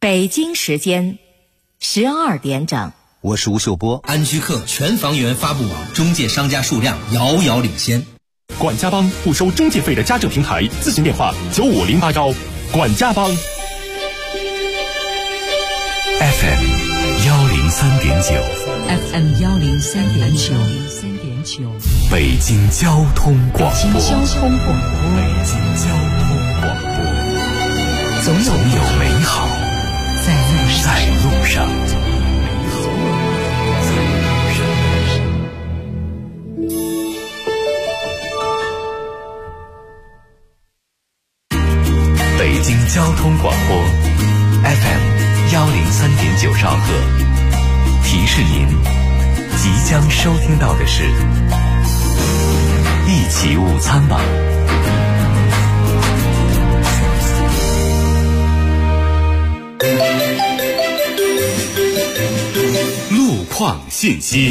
北京时间12点整。 我是吴秀波。 安居客全房源发布网中介商家数量遥遥领先。 管家帮不收中介费的家政平台，咨询电话95081。管家帮。 FM 103.9 FM 103.9 北京交通广播。 北京交通广播。 总有美好在路上。北京交通广播 FM 103.9兆赫，提示您即将收听到的是一起午餐吧。路况信息。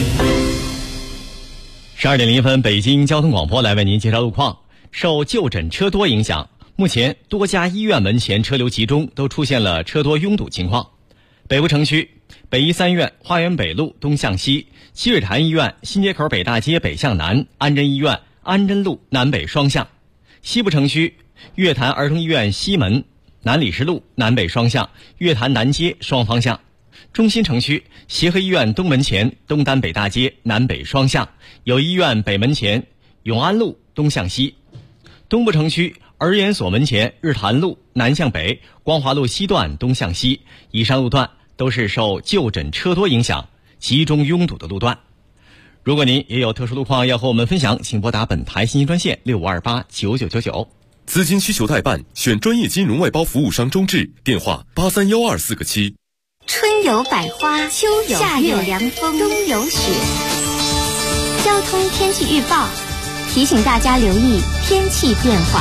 12点01分，北京交通广播来为您介绍路况。受就诊车多影响，目前多家医院门前车流集中，都出现了车多拥堵情况。北部城区北医三院花园北路东向西，积水潭医院新街口北大街北向南，安贞医院安贞路南北双向。西部城区月坛儿童医院西门南礼士路南北双向，月坛南街双方向。中心城区协和医院东门前东单北大街南北双向，友谊医院北门前永安路东向西。东部城区儿研所门前日坛路南向北，光华路西段东向西。以上路段都是受就诊车多影响集中拥堵的路段。如果您也有特殊路况要和我们分享，请拨打本台信息专线65289999。 资金需求代办，选专业金融外包服务商周至，电话83124个7。 春有百花，秋有夏有凉风，冬有雪。交通天气预报提醒大家留意天气变化。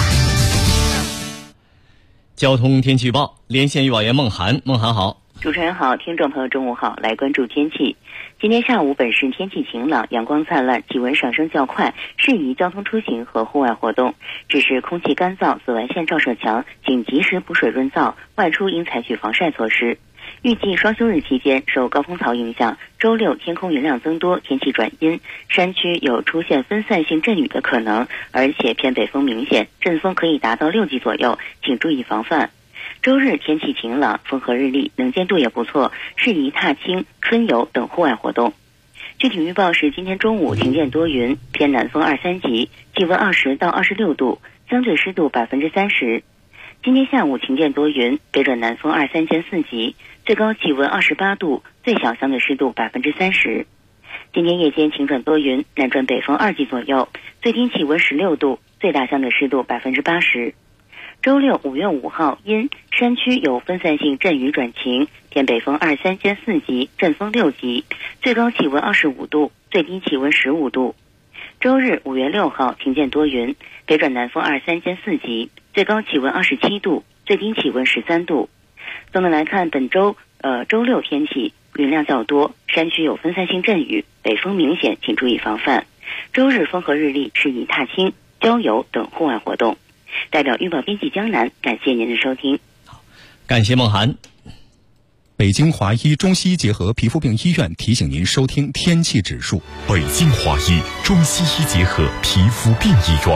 交通天气预报，连线预报员孟涵。孟涵好。 主持人好，听众朋友中午好，来关注天气。今天下午本市天气晴朗，阳光灿烂，气温上升较快，适宜交通出行和户外活动。只是空气干燥，紫外线照射强，请及时补水润燥，外出应采取防晒措施。预计双休日期间，受高空槽影响，周六天空云量增多，天气转阴，山区有出现分散性阵雨的可能，而且偏北风明显，阵风可以达到6级左右，请注意防范。周日天气晴朗，风和日丽，能见度也不错，适宜踏青、春游等户外活动。具体预报是今天中午晴间多云，偏南风2、3级，气温20到26度，相对湿度30%。今天下午晴间多云，北转南风2、3间4级，最高气温28度，最小相对湿度30%。今天夜间晴转多云，南转北风2级左右，最低气温16度，最大相对湿度80%。周六5月5号阴，山区有分散性阵雨转晴，偏北风2、3间4级，阵风6级，最高气温25度，最低气温15度。周日5月6号晴间多云，北转南风2、3间4级，最高气温27度，最低气温13度。总的来看，本周周六天气云量较多，山区有分散性阵雨，北风明显，请注意防范。周日风和日丽，适宜踏青、郊游等户外活动。代表预报编辑江南，感谢您的收听。 感谢孟涵。 北京华医中西医结合皮肤病医院提醒您收听天气指数。 北京华医中西医结合皮肤病医院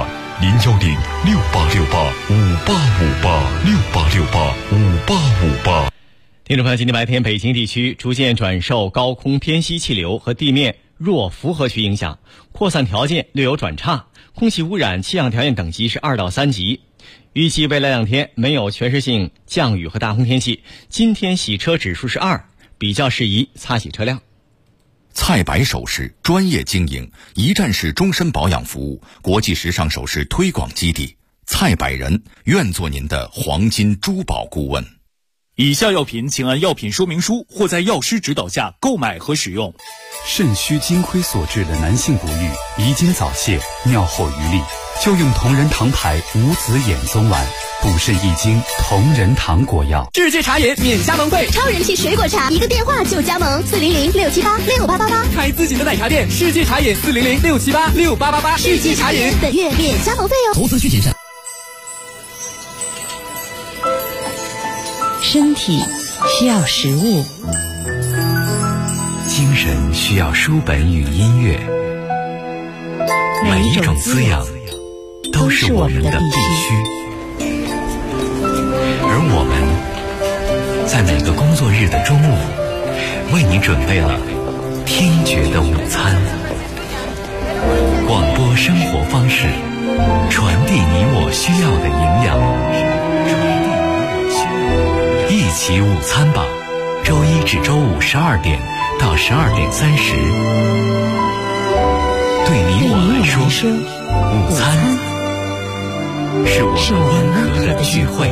，0106858586858 听众朋友，今天白天北京地区逐渐转受高空偏西气流和地面弱符合区影响，扩散条件略有转差，空气污染气象条件等级是2到3级。预计未来2天没有全市性降雨和大风天气，今天洗车指数是2，比较适宜擦洗车辆。 菜百首饰专业经营，一站式终身保养服务，国际时尚首饰推广基地，菜百人愿做您的黄金珠宝顾问。 以下药品请按药品说明书或在药师指导下购买和使用。 肾虚金亏所致的男性不育、遗精早泄、尿后余力，就用同仁堂牌无籽眼松丸，补肾益精，同仁堂果药。 世界茶饮免加盟费， 超人气水果茶，一个电话就加盟，400-678-6888， 开自己的奶茶店。世界茶饮400-678-6888，世界茶饮本月免加盟费哦。 投资需谨慎。 身体、 需要食物， 精神需要书本与音乐，每一种滋养都是我们的必须。而我们在每个工作日的中午，为你准备了听觉的午餐。广播生活方式，传递你我需要的营养。一起午餐吧，周一至周五12点到12点30。对你我来说，午餐是我们温和的聚会。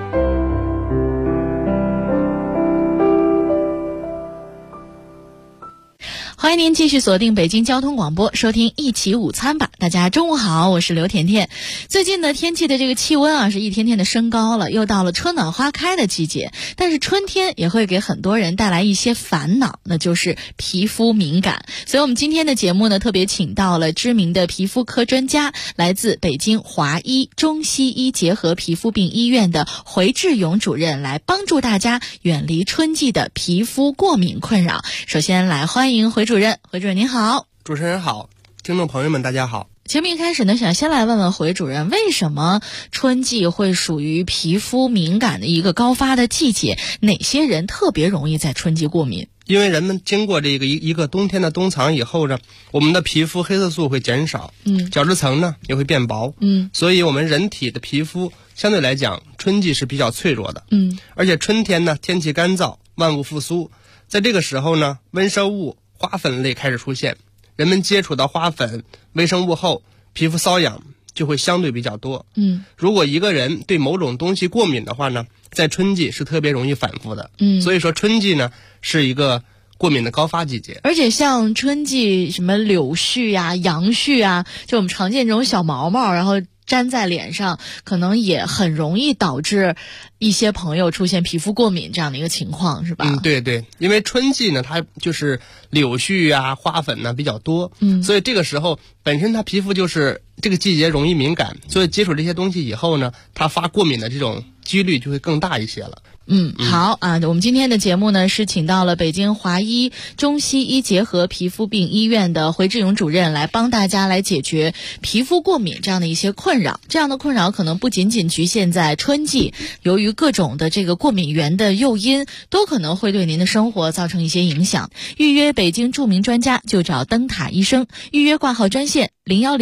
欢迎您继续锁定北京交通广播，收听一起午餐吧。大家中午好，我是刘甜甜。最近的天气的这个气温是一天天的升高了，又到了春暖花开的季节。但是春天也会给很多人带来一些烦恼，那就是皮肤敏感。所以我们今天的节目呢，特别请到了知名的皮肤科专家，来自北京华医中西医结合皮肤病医院的回志勇主任，来帮助大家远离春季的皮肤过敏困扰。首先来欢迎回主任您好。 主持人好，听众朋友们大家好。 节目一开始呢，想先来问问回主任，为什么春季会属于皮肤敏感的一个高发的季节？哪些人特别容易在春季过敏？ 因为人们经过这个一个冬天的冬藏以后呢，我们的皮肤黑色素会减少，角质层呢也会变薄，所以我们人体的皮肤相对来讲春季是比较脆弱的，而且春天呢天气干燥，万物复苏，在这个时候呢，微生物花粉类开始出现，人们接触到花粉微生物后，皮肤瘙痒就会相对比较多。如果一个人对某种东西过敏的话呢，在春季是特别容易反复的。所以说春季呢是一个过敏的高发季节。 而且像春季什么柳絮啊、杨絮啊，就我们常见这种小毛毛，然后粘在脸上，可能也很容易导致一些朋友出现皮肤过敏这样的一个情况，是吧？ 对对，因为春季呢，它就是柳絮啊、花粉呢比较多，所以这个时候本身它皮肤就是这个季节容易敏感，所以接触这些东西以后呢，它发过敏的这种几率就会更大一些了。 好啊，我们今天的节目呢是请到了北京华医中西医结合皮肤病医院的回志勇主任，来帮大家来解决皮肤过敏这样的一些困扰。这样的困扰可能不仅仅局限在春季，由于各种的这个过敏源的诱因，都可能会对您的生活造成一些影响。预约北京著名专家就找灯塔医生，预约挂号专线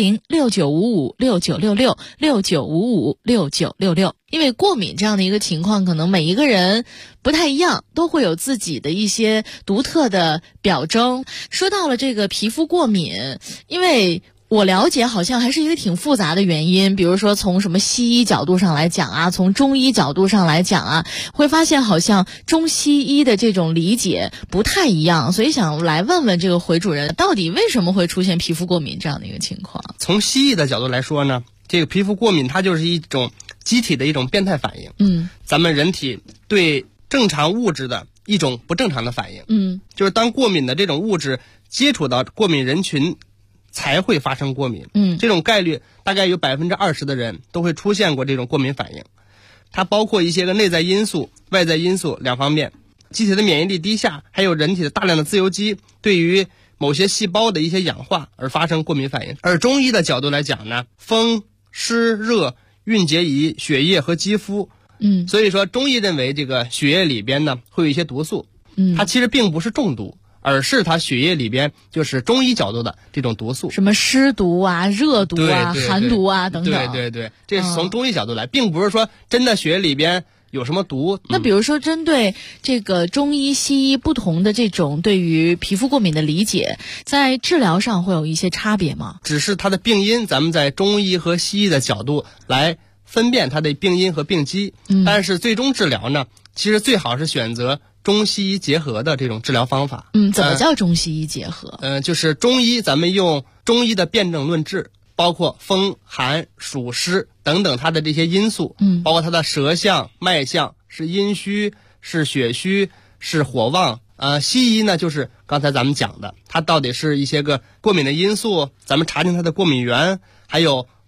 010-6955-6966，6955-6966。因为过敏这样的一个情况，可能每一个人不太一样，都会有自己的一些独特的表征。说到了这个皮肤过敏，因为我了解好像还是一个挺复杂的原因，比如说从什么西医角度上来讲啊，从中医角度上来讲啊，会发现好像中西医的这种理解不太一样，所以想来问问这个回主任，到底为什么会出现皮肤过敏这样的一个情况？ 从西医的角度来说呢，这个皮肤过敏它就是一种机体的一种变态反应，咱们人体对正常物质的一种不正常的反应，就是当过敏的这种物质接触到过敏人群才会发生过敏，这种概率大概有20%的人都会出现过这种过敏反应。它包括一些个内在因素、外在因素两方面，机体的免疫力低下，还有人体的大量的自由基对于某些细胞的一些氧化而发生过敏反应。而中医的角度来讲呢，风、湿、热、蕴结仪、血液和肌肤，所以说中医认为这个血液里边呢会有一些毒素，它其实并不是中毒，而是它血液里边就是中医角度的这种毒素， 什么湿毒啊、热毒啊、寒毒啊等等。 对，这是从中医角度来，并不是说真的血液里边有什么毒。 那比如说针对这个中医西医不同的这种对于皮肤过敏的理解，在治疗上会有一些差别吗？ 只是它的病因，咱们在中医和西医的角度来分辨它的病因和病机，但是最终治疗呢，其实最好是选择中西医结合的这种治疗方法。 怎么叫中西医结合？ 就是中医咱们用中医的辨证论治，包括风寒暑湿等等它的这些因素，包括它的舌象脉象，是阴虚是血虚是火旺。西医呢就是刚才咱们讲的，它到底是一些个过敏的因素，咱们查清它的过敏源，还有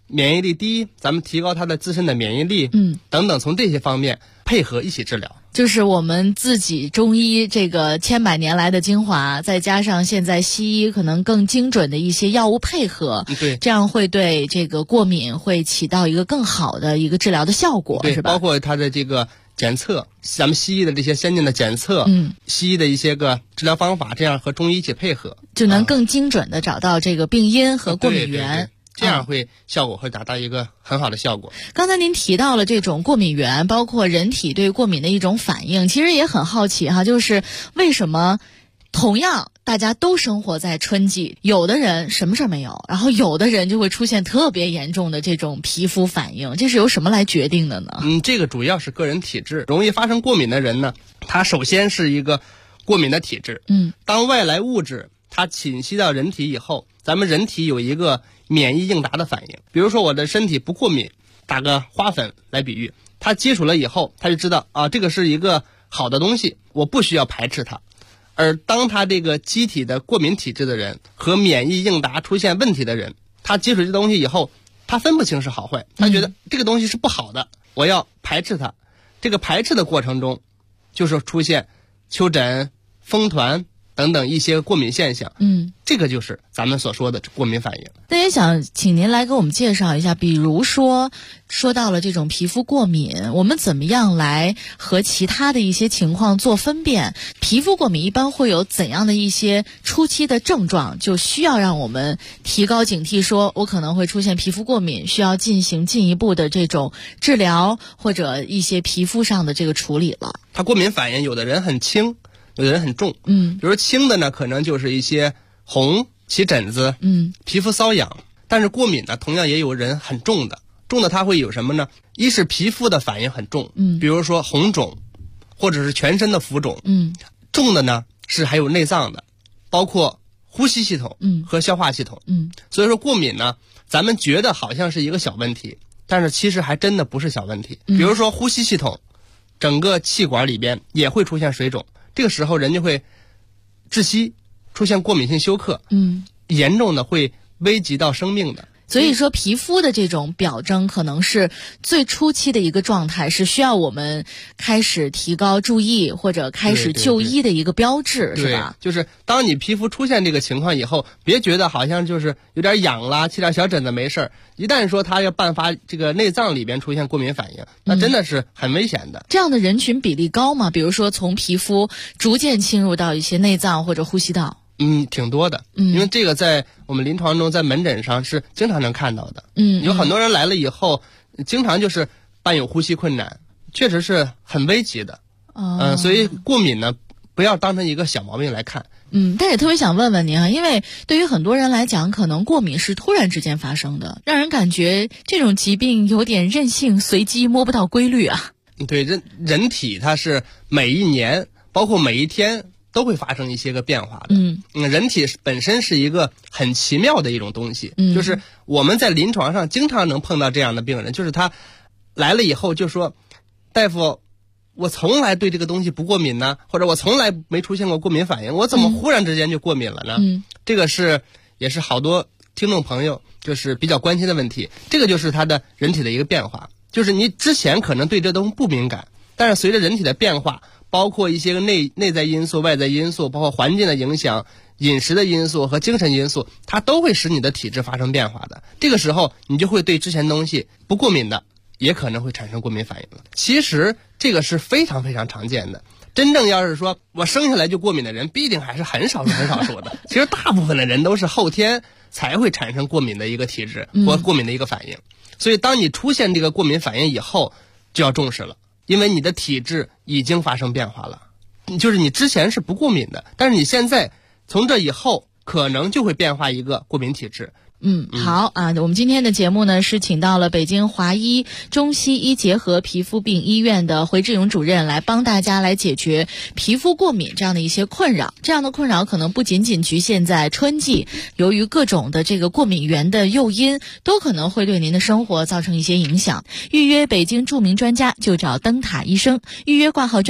免疫力低，咱们提高他的自身的免疫力，等等，从这些方面配合一起治疗。 就是我们自己中医这个千百年来的精华，再加上现在西医可能更精准的一些药物配合， 对， 这样会对这个过敏会起到一个更好的一个治疗的效果， 对， 是吧？ 包括它的这个检测，咱们西医的这些先进的检测，西医的一些个治疗方法，这样和中医一起配合， 就能更精准的找到这个病因和过敏源。 对，这样效果会达到一个很好的效果。 刚才您提到了这种过敏源，包括人体对过敏的一种反应，其实也很好奇哈，就是为什么同样大家都生活在春季，有的人什么事儿没有，然后有的人就会出现特别严重的这种皮肤反应，这是由什么来决定的呢？ 这个主要是个人体质。容易发生过敏的人呢，他首先是一个过敏的体质。当外来物质它侵袭到人体以后，咱们人体有一个免疫应答的反应。比如说我的身体不过敏，打个花粉来比喻，它接触了以后，它就知道啊，这个是一个好的东西，我不需要排斥它。而当他这个机体的过敏体质的人和免疫应答出现问题的人，他接触这东西以后，他分不清是好坏，他觉得这个东西是不好的，我要排斥它。这个排斥的过程中，就是出现丘疹、风团等等一些过敏现象。这个就是咱们所说的过敏反应。 那也想请您来给我们介绍一下，比如说到了这种皮肤过敏，我们怎么样来和其他的一些情况做分辨？皮肤过敏一般会有怎样的一些初期的症状，就需要让我们提高警惕，说我可能会出现皮肤过敏，需要进行进一步的这种治疗或者一些皮肤上的这个处理了。 它过敏反应有的人很轻，有的人很重。比如轻的呢，可能就是一些红、起疹子，皮肤瘙痒。但是过敏呢，同样也有人很重的，它会有什么呢？一是皮肤的反应很重，比如说红肿，或者是全身的浮肿。重的呢是还有内脏的，包括呼吸系统和消化系统。所以说过敏呢，咱们觉得好像是一个小问题，但是其实还真的不是小问题。比如说呼吸系统，整个气管里边也会出现水肿，这个时候人就会窒息，出现过敏性休克，严重的会危及到生命的。 所以说皮肤的这种表征可能是最初期的一个状态，是需要我们开始提高注意或者开始就医的一个标志，是吧？ 就是当你皮肤出现这个情况以后，别觉得好像就是有点痒啦，起点小疹子没事儿。一旦说它要伴发这个内脏里边出现过敏反应，那真的是很危险的。 这样的人群比例高吗？比如说从皮肤逐渐侵入到一些内脏或者呼吸道？ 挺多的。因为这个在我们临床中，在门诊上是经常能看到的。有很多人来了以后，经常就是伴有呼吸困难，确实是很危急的。所以过敏呢，不要当成一个小毛病来看。 但也特别想问问您啊，因为对于很多人来讲，可能过敏是突然之间发生的，让人感觉这种疾病有点任性、随机，摸不到规律啊。 对，人体它是每一年，包括每一天，都会发生一些个变化的。人体本身是一个很奇妙的一种东西。就是我们在临床上经常能碰到这样的病人，就是他来了以后就说，大夫，我从来对这个东西不过敏呢，或者我从来没出现过过敏反应，我怎么忽然之间就过敏了呢？这个也是好多听众朋友就是比较关心的问题。这个就是他的人体的一个变化，就是你之前可能对这东西不敏感，但是随着人体的变化，包括一些个内在因素、外在因素，包括环境的影响、饮食的因素和精神因素，它都会使你的体质发生变化的。这个时候你就会对之前东西不过敏的，也可能会产生过敏反应了。其实这个是非常非常常见的。真正要是说我生下来就过敏的人，必定还是很少数的。其实大部分的人都是后天才会产生过敏的一个体质或过敏的一个反应。所以当你出现这个过敏反应以后，就要重视了。因为你的体质已经发生变化了，就是你之前是不过敏的，但是你现在从这以后可能就会变化一个过敏体质。 好啊，我们今天的节目呢是请到了北京华医中西医结合皮肤病医院的回志勇主任来帮大家来解决皮肤过敏这样的一些困扰。这样的困扰可能不仅仅局限在春季，由于各种的这个过敏源的诱因，都可能会对您的生活造成一些影响。预约北京著名专家就找灯塔医生，预约挂号专线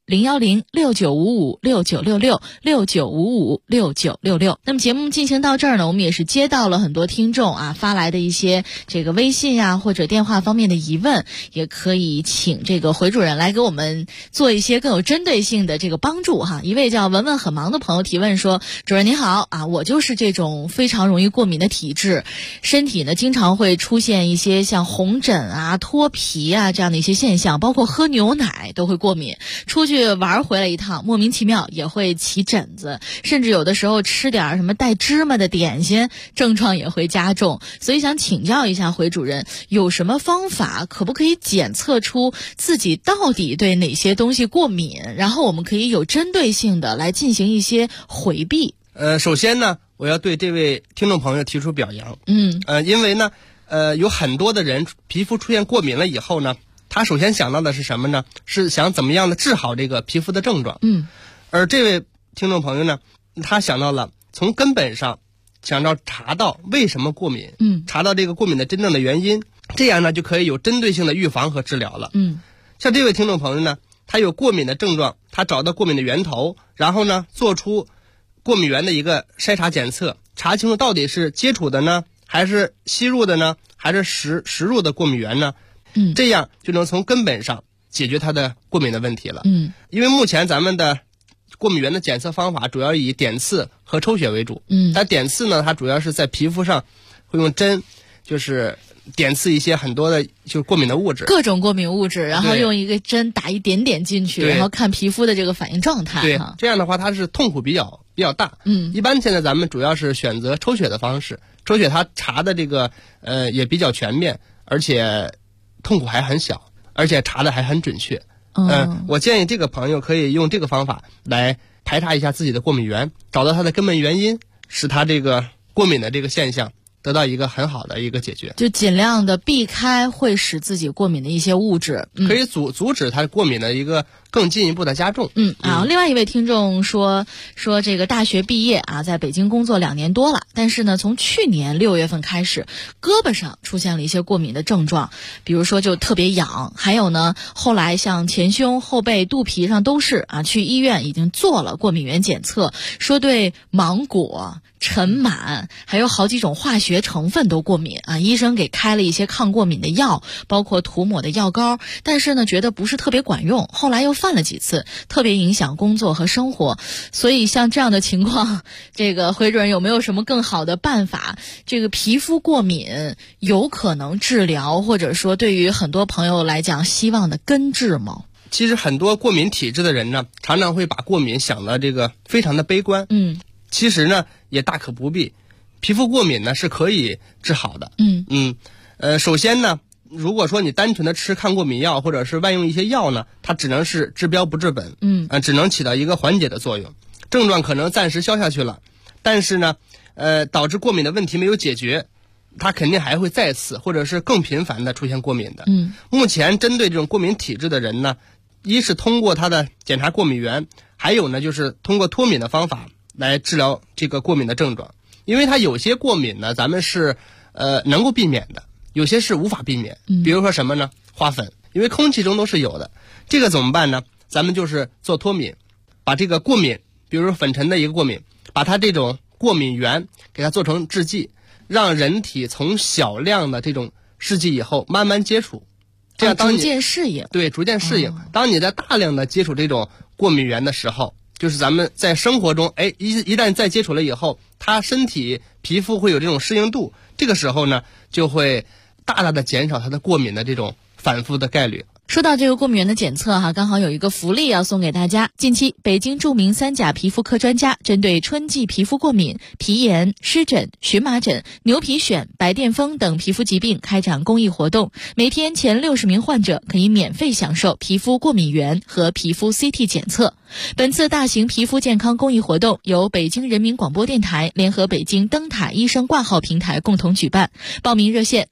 010-6955-6966，6955-6966。那么节目进行到这儿呢，我们也是接到了很多听众发来的一些这个微信呀或者电话方面的疑问，也可以请这个回主任来给我们做一些更有针对性的这个帮助哈。一位叫文文很忙的朋友提问说，主任你好我就是这种非常容易过敏的体质，身体呢经常会出现一些像红疹脱皮这样的一些现象，包括喝牛奶都会过敏，出去玩回来一趟莫名其妙也会起疹子，甚至有的时候吃点什么带芝麻的点心症状也会加重。所以想请教一下回主任，有什么方法可不可以检测出自己到底对哪些东西过敏，然后我们可以有针对性的来进行一些回避？ 首先呢，我要对这位听众朋友提出表扬。因为呢有很多的人皮肤出现过敏了以后呢，他首先想到的是什么呢？是想怎么样的治好这个皮肤的症状。而这位听众朋友呢，他想到了从根本上想要查到为什么过敏，查到这个过敏的真正的原因，这样呢就可以有针对性的预防和治疗了。像这位听众朋友呢，他有过敏的症状，他找到过敏的源头，然后呢做出过敏源的一个筛查检测，查清楚到底是接触的呢，还是吸入的呢，还是食入的过敏源呢？这样就能从根本上解决他的过敏的问题了。因为目前咱们的过敏源的检测方法主要以点刺和抽血为主。但点刺呢，它主要是在皮肤上会用针，就是点刺一些很多的就是过敏的物质，各种过敏物质，然后用一个针打一点点进去，然后看皮肤的这个反应状态。 对，这样的话它是痛苦比较大。一般现在咱们主要是选择抽血的方式，抽血它查的这个也比较全面，而且痛苦还很小，而且查的还很准确。我建议这个朋友可以用这个方法来排查一下自己的过敏源，找到它的根本原因，使它这个过敏的这个现象得到一个很好的一个解决， 就尽量的避开会使自己过敏的一些物质， 可以阻止它过敏的一个更进一步的加重。 另外一位听众说这个大学毕业在北京工作2年多了，但是呢从去年6月份开始，胳膊上出现了一些过敏的症状，比如说就特别痒，还有呢后来像前胸、后背、肚皮上都是去医院已经做了过敏原检测，说对芒果、尘螨还有好几种化学成分都过敏医生给开了一些抗过敏的药，包括涂抹的药膏，但是呢觉得不是特别管用，后来又犯了几次，特别影响工作和生活。所以像这样的情况，这个回主任有没有什么更好的办法？这个皮肤过敏有可能治疗，或者说对于很多朋友来讲希望的根治吗？ 其实很多过敏体质的人呢，常常会把过敏想的这个非常的悲观。其实呢也大可不必，皮肤过敏呢是可以治好的。首先呢，如果说你单纯的吃抗过敏药或者是外用一些药呢，它只能是治标不治本。只能起到一个缓解的作用，症状可能暂时消下去了，但是呢导致过敏的问题没有解决，它肯定还会再次或者是更频繁的出现过敏的。目前针对这种过敏体质的人呢，一是通过他的检查过敏源，还有呢就是通过脱敏的方法来治疗这个过敏的症状。因为它有些过敏呢咱们是能够避免的，有些是无法避免。比如说什么呢？花粉，因为空气中都是有的，这个怎么办呢？咱们就是做脱敏，把这个过敏，比如说粉尘的一个过敏，把它这种过敏源给它做成制剂，让人体从小量的这种试剂以后慢慢接触，这样当你逐渐适应。 对，逐渐适应。当你在大量的接触这种过敏源的时候，就是咱们在生活中一旦再接触了以后，它身体皮肤会有这种适应度，这个时候呢就会大大的减少它的过敏的这种反复的概率。 说到这个过敏原的检测刚好有一个福利要送给大家。近期北京著名3甲皮肤科专家针对春季皮肤过敏、皮炎、湿疹、荨麻疹、牛皮癣、白癜风等皮肤疾病开展公益活动，每天前60名患者可以免费享受皮肤过敏原和皮肤 CT 检测。本次大型皮肤健康公益活动由北京人民广播电台联合北京灯塔医生挂号平台共同举办，报名热线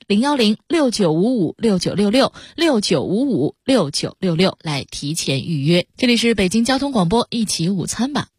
010-6955-6966 6955-6966来提前预约。这里是北京交通广播一起午餐吧。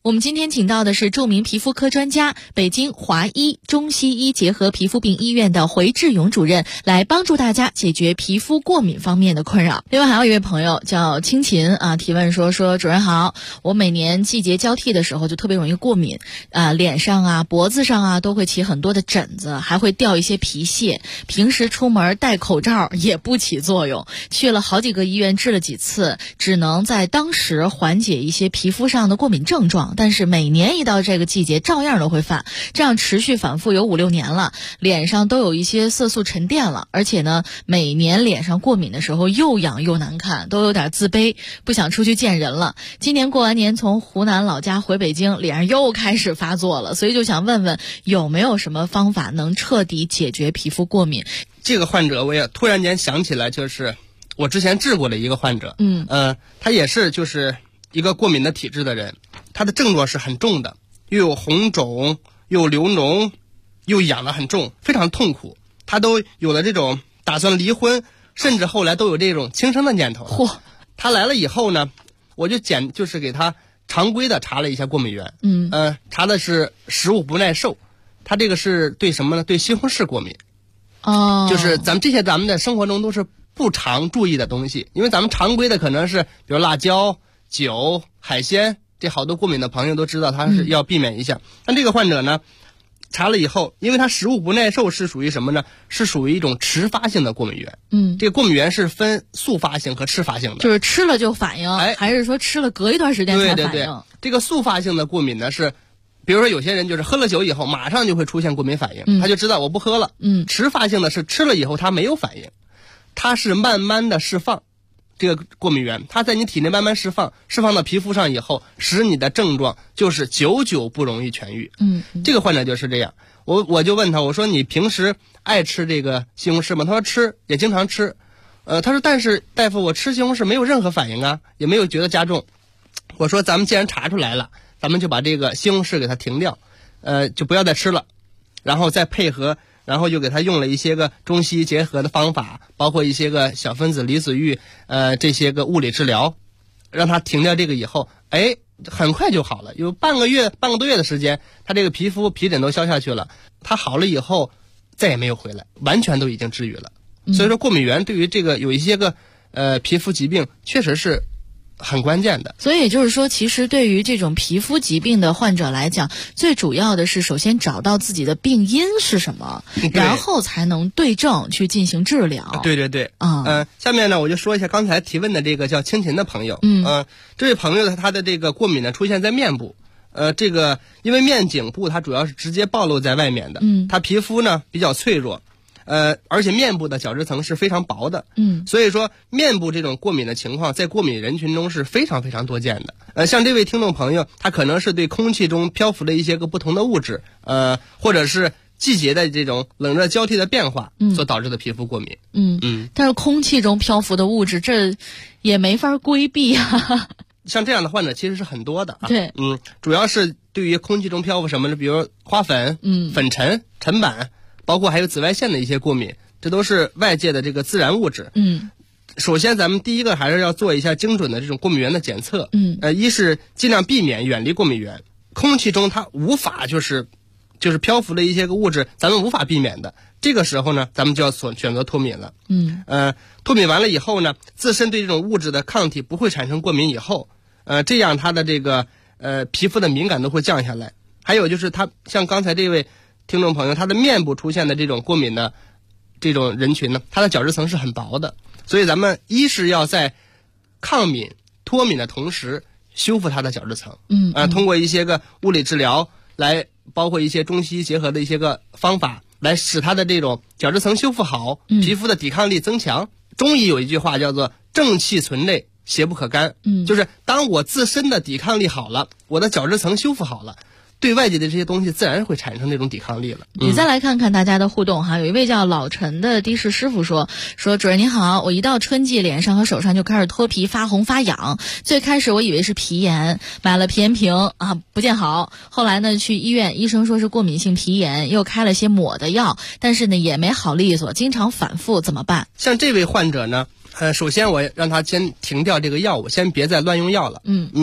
我们今天请到的是著名皮肤科专家、北京华医中西医结合皮肤病医院的回志勇主任，来帮助大家解决皮肤过敏方面的困扰。另外还有一位朋友叫青琴啊，提问说主任好，我每年季节交替的时候就特别容易过敏，脸上啊、脖子上啊都会起很多的疹子，还会掉一些皮屑。平时出门戴口罩也不起作用，去了好几个医院治了几次，只能在当时缓解一些皮肤上的过敏症状。但是每年一到这个季节照样都会犯，这样持续反复有5-6年了，脸上都有一些色素沉淀了，而且呢每年脸上过敏的时候又痒又难看，都有点自卑，不想出去见人了。今年过完年从湖南老家回北京，脸上又开始发作了，所以就想问问有没有什么方法能彻底解决皮肤过敏。 这个患者我也突然间想起来，就是我之前治过的一个患者，他也是就是一个过敏的体质的人，他的症状是很重的，又有红肿，又流脓，又痒得很重，非常痛苦。他都有了这种打算离婚，甚至后来都有这种轻生的念头。 嚯！ 他来了以后呢，我就是给他常规的查了一下过敏源，查的是食物不耐受，他这个是对什么呢？对西红柿过敏。就是咱们的生活中都是不常注意的东西，因为咱们常规的可能是比如辣椒、酒、海鲜，这好多过敏的朋友都知道他是要避免一下。但这个患者呢，查了以后，因为他食物不耐受是属于什么呢？是属于一种迟发性的过敏源。这个过敏源是分速发性和迟发性的， 就是吃了就反应，还是说吃了隔一段时间才反应？ 对，这个速发性的过敏呢是，比如说有些人就是喝了酒以后马上就会出现过敏反应，他就知道我不喝了。迟发性的是吃了以后他没有反应，他是慢慢的释放这个过敏源，它在你体内慢慢释放到皮肤上以后，使你的症状就是久久不容易痊愈。这个患者就是这样。我就问他，我说你平时爱吃这个西红柿吗？他说吃，也经常吃。他说但是大夫，我吃西红柿没有任何反应啊，也没有觉得加重。我说咱们既然查出来了，咱们就把这个西红柿给它停掉，就不要再吃了，然后再配合，然后就给他用了一些个中西结合的方法，包括一些个小分子离子浴，这些个物理治疗，让他停掉这个以后，很快就好了，有半个多月的时间，他这个皮疹都消下去了，他好了以后再也没有回来，完全都已经治愈了。所以说过敏源对于这个有一些个皮肤疾病确实是很关键的。 所以也就是说，其实对于这种皮肤疾病的患者来讲，最主要的是首先找到自己的病因是什么，然后才能对症去进行治疗。 对下面呢我就说一下刚才提问的这个叫青琴的朋友。这位朋友他的这个过敏呢出现在面部，这个因为面颈部它主要是直接暴露在外面的，它皮肤呢比较脆弱，而且面部的角质层是非常薄的，所以说面部这种过敏的情况在过敏人群中是非常非常多见的。像这位听众朋友，他可能是对空气中漂浮的一些个不同的物质，或者是季节的这种冷热交替的变化所导致的皮肤过敏。 但是空气中漂浮的物质，这也没法规避啊。 像这样的患者其实是很多的啊。 对， 主要是对于空气中漂浮什么的，比如花粉、粉尘、尘螨，包括还有紫外线的一些过敏，这都是外界的这个自然物质。首先咱们第一个还是要做一下精准的这种过敏源的检测。一是尽量避免远离过敏源，空气中它无法就是漂浮的一些个物质，咱们无法避免的。这个时候呢，咱们就要选择脱敏了。脱敏完了以后呢，自身对这种物质的抗体不会产生过敏以后，这样它的这个皮肤的敏感度会降下来。还有就是他像刚才这位听众朋友，他的面部出现的这种过敏的这种人群呢，他的角质层是很薄的，所以咱们一是要在抗敏脱敏的同时修复他的角质层。通过一些个物理治疗来，包括一些中西结合的一些个方法，来使他的这种角质层修复好，皮肤的抵抗力增强。中医有一句话叫做正气存内，邪不可干。就是当我自身的抵抗力好了，我的角质层修复好了，对外界的这些东西自然会产生这种抵抗力了。 你再来看看大家的互动哈，有一位叫老陈的的士师傅说主任您好，我一到春季脸上和手上就开始脱皮发红发痒，最开始我以为是皮炎，买了皮炎平啊不见好，后来呢去医院，医生说是过敏性皮炎，又开了些抹的药，但是呢也没好利索，经常反复，怎么办？ 像这位患者呢，首先我让他先停掉这个药物，先别再乱用药了。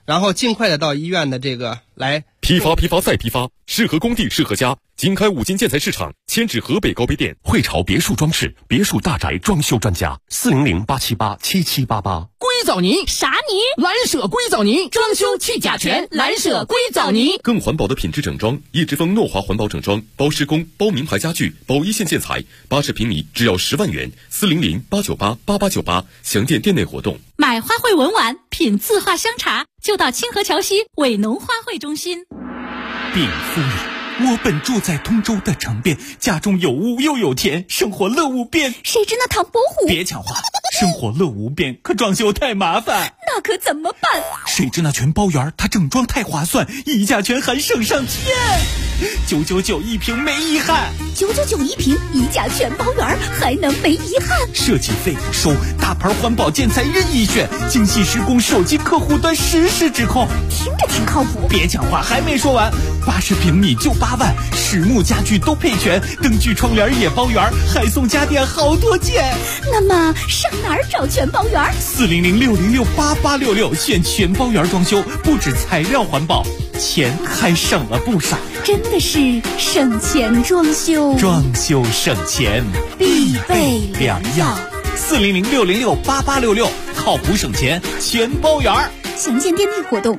然后尽快的到医院的这个来批发再批发，适合工地适合家。经开五金建材市场，迁至河北高碑店汇潮别墅装饰别墅大宅装修专家，400-878-7788。 硅藻泥啥泥？ 蓝舍硅藻泥，装修去甲醛，蓝舍硅藻泥。 更环保的品质整装，叶之峰诺华环保整装，包施工，包名牌家具，包一线建材，80平米只要10万元，400-898-8898。详见店内活动。 买花卉文玩，品字画香茶，就到清河桥西伟农花卉中心。 禀夫人，我本住在通州的城边，家中有屋又有田，生活乐无边。 谁知那唐伯虎？ 别抢话，生活乐无边，可装修太麻烦。 那可怎么办？ 谁知那全包园，它整装太划算，溢价权还省上天，999一平没遗憾。 999一平，溢价全包园，还能没遗憾？ 设计费不收，大牌环保建材任意选，精细施工，手机客户端实时指控， 听着挺靠谱。 别抢话，还没说完，80平米就8万，实木家具都配全，灯具窗帘也包圆，还送家电好多件。 那么上哪儿找全包园 ？400-606-8866，选全包园装修，不止材料环保，钱还省了不少。 真的是省钱装修， 装修省钱必备良药。 400-606-8866，靠谱省钱全包园。 详见店内活动。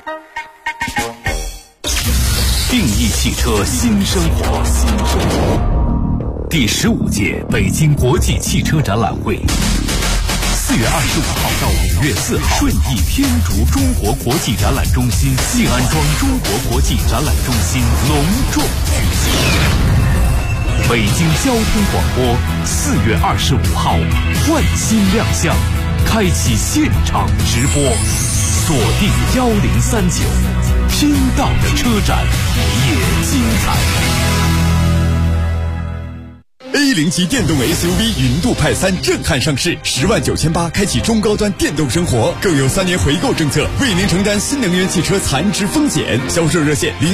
定义汽车新生活，第15届北京国际汽车展览会，4月25号到5月4号，顺义天竺中国国际展览中心信安庄中国国际展览中心隆重举行。北京交通广播4月25号换新亮相，开启现场直播，锁定1039，听到的车展也精彩。 A0级电动 SUV 云度派3震撼上市，10.98000开启中高端电动生活，更有3年回购政策，为您承担新能源汽车残值风险。销售热线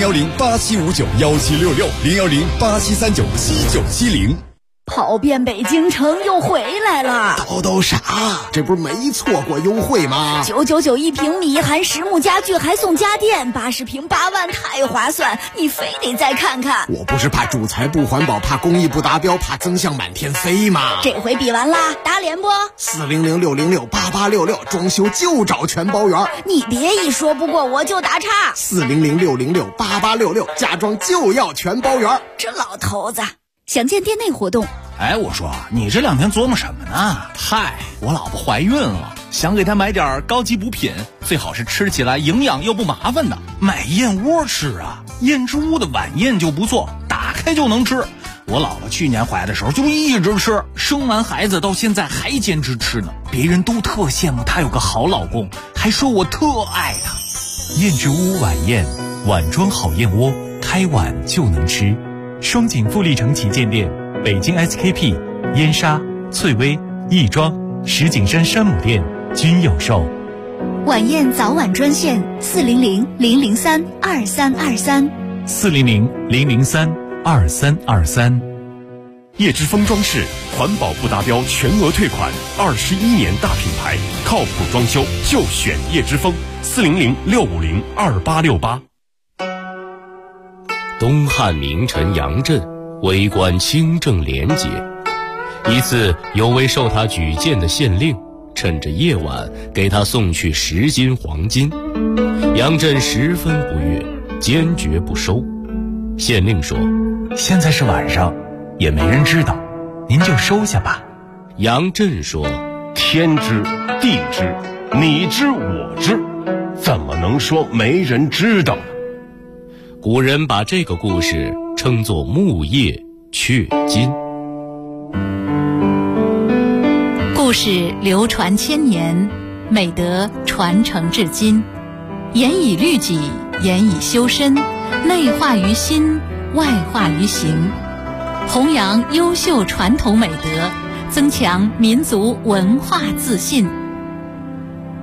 010-8759-1766，010-8739-7970。 跑遍北京城又回来了， 叨啥？这不是没错过优惠吗 ？999一平米，含实木家具还送家电，80平8万，太划算！你非得再看看。 我不是怕主材不环保，怕工艺不达标，怕增项满天飞吗？ 这回比完啦，打脸不 ？400-606-8866，装修就找全包园。 你别一说不过我就打岔。 400-606-8866，家装就要全包园。 这老头子。详见店内活动。 哎，我说你这2天琢磨什么呢？嗨，我老婆怀孕了，想给她买点高级补品，最好是吃起来营养又不麻烦的。买燕窝吃啊，燕之屋的晚宴就不错，打开就能吃。我老婆去年怀的时候就一直吃，生完孩子到现在还坚持吃呢。别人都特羡慕她有个好老公，还说我特爱她。 燕之屋晚宴，碗装好燕窝，开碗就能吃。双井富力城旗舰店、北京 SKP、燕莎、翠微、亦庄、石景山山姆店均有售。 晚宴早晚专线400-003-2323。 400-003-2323。 叶之峰装饰，环保不达标全额退款，21年大品牌，靠谱装修就选叶之峰。400-650-2868。 东汉名臣杨震为官清正廉洁，一次有位受他举荐的县令趁着夜晚给他送去10斤黄金，杨震十分不悦，坚决不收。县令说： 现在是晚上，也没人知道，您就收下吧。 杨震说： 天知地知，你知我知，怎么能说没人知道呢？ 古人把这个故事称作木叶雀金。 故事流传千年，美德传承至今，严以律己，严以修身，内化于心，外化于行，弘扬优秀传统美德，增强民族文化自信。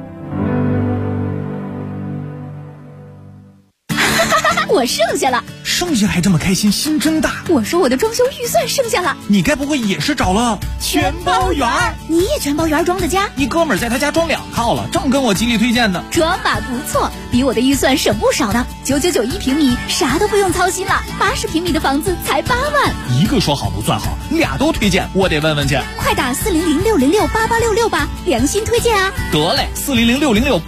我剩下了。 剩下还这么开心，心真大。 我说我的装修预算剩下了， 你该不会也是找了全包圆？你也全包圆装的家？ 一哥们儿在他家装2套了，正跟我极力推荐呢。 装法不错，比我的预算省不少呢。9991平米，啥都不用操心了。80平米的房子才8万。 一个说好不算好，2都推荐，我得问问去。 快打400-606-8866吧，良心推荐啊！ 得嘞，400-606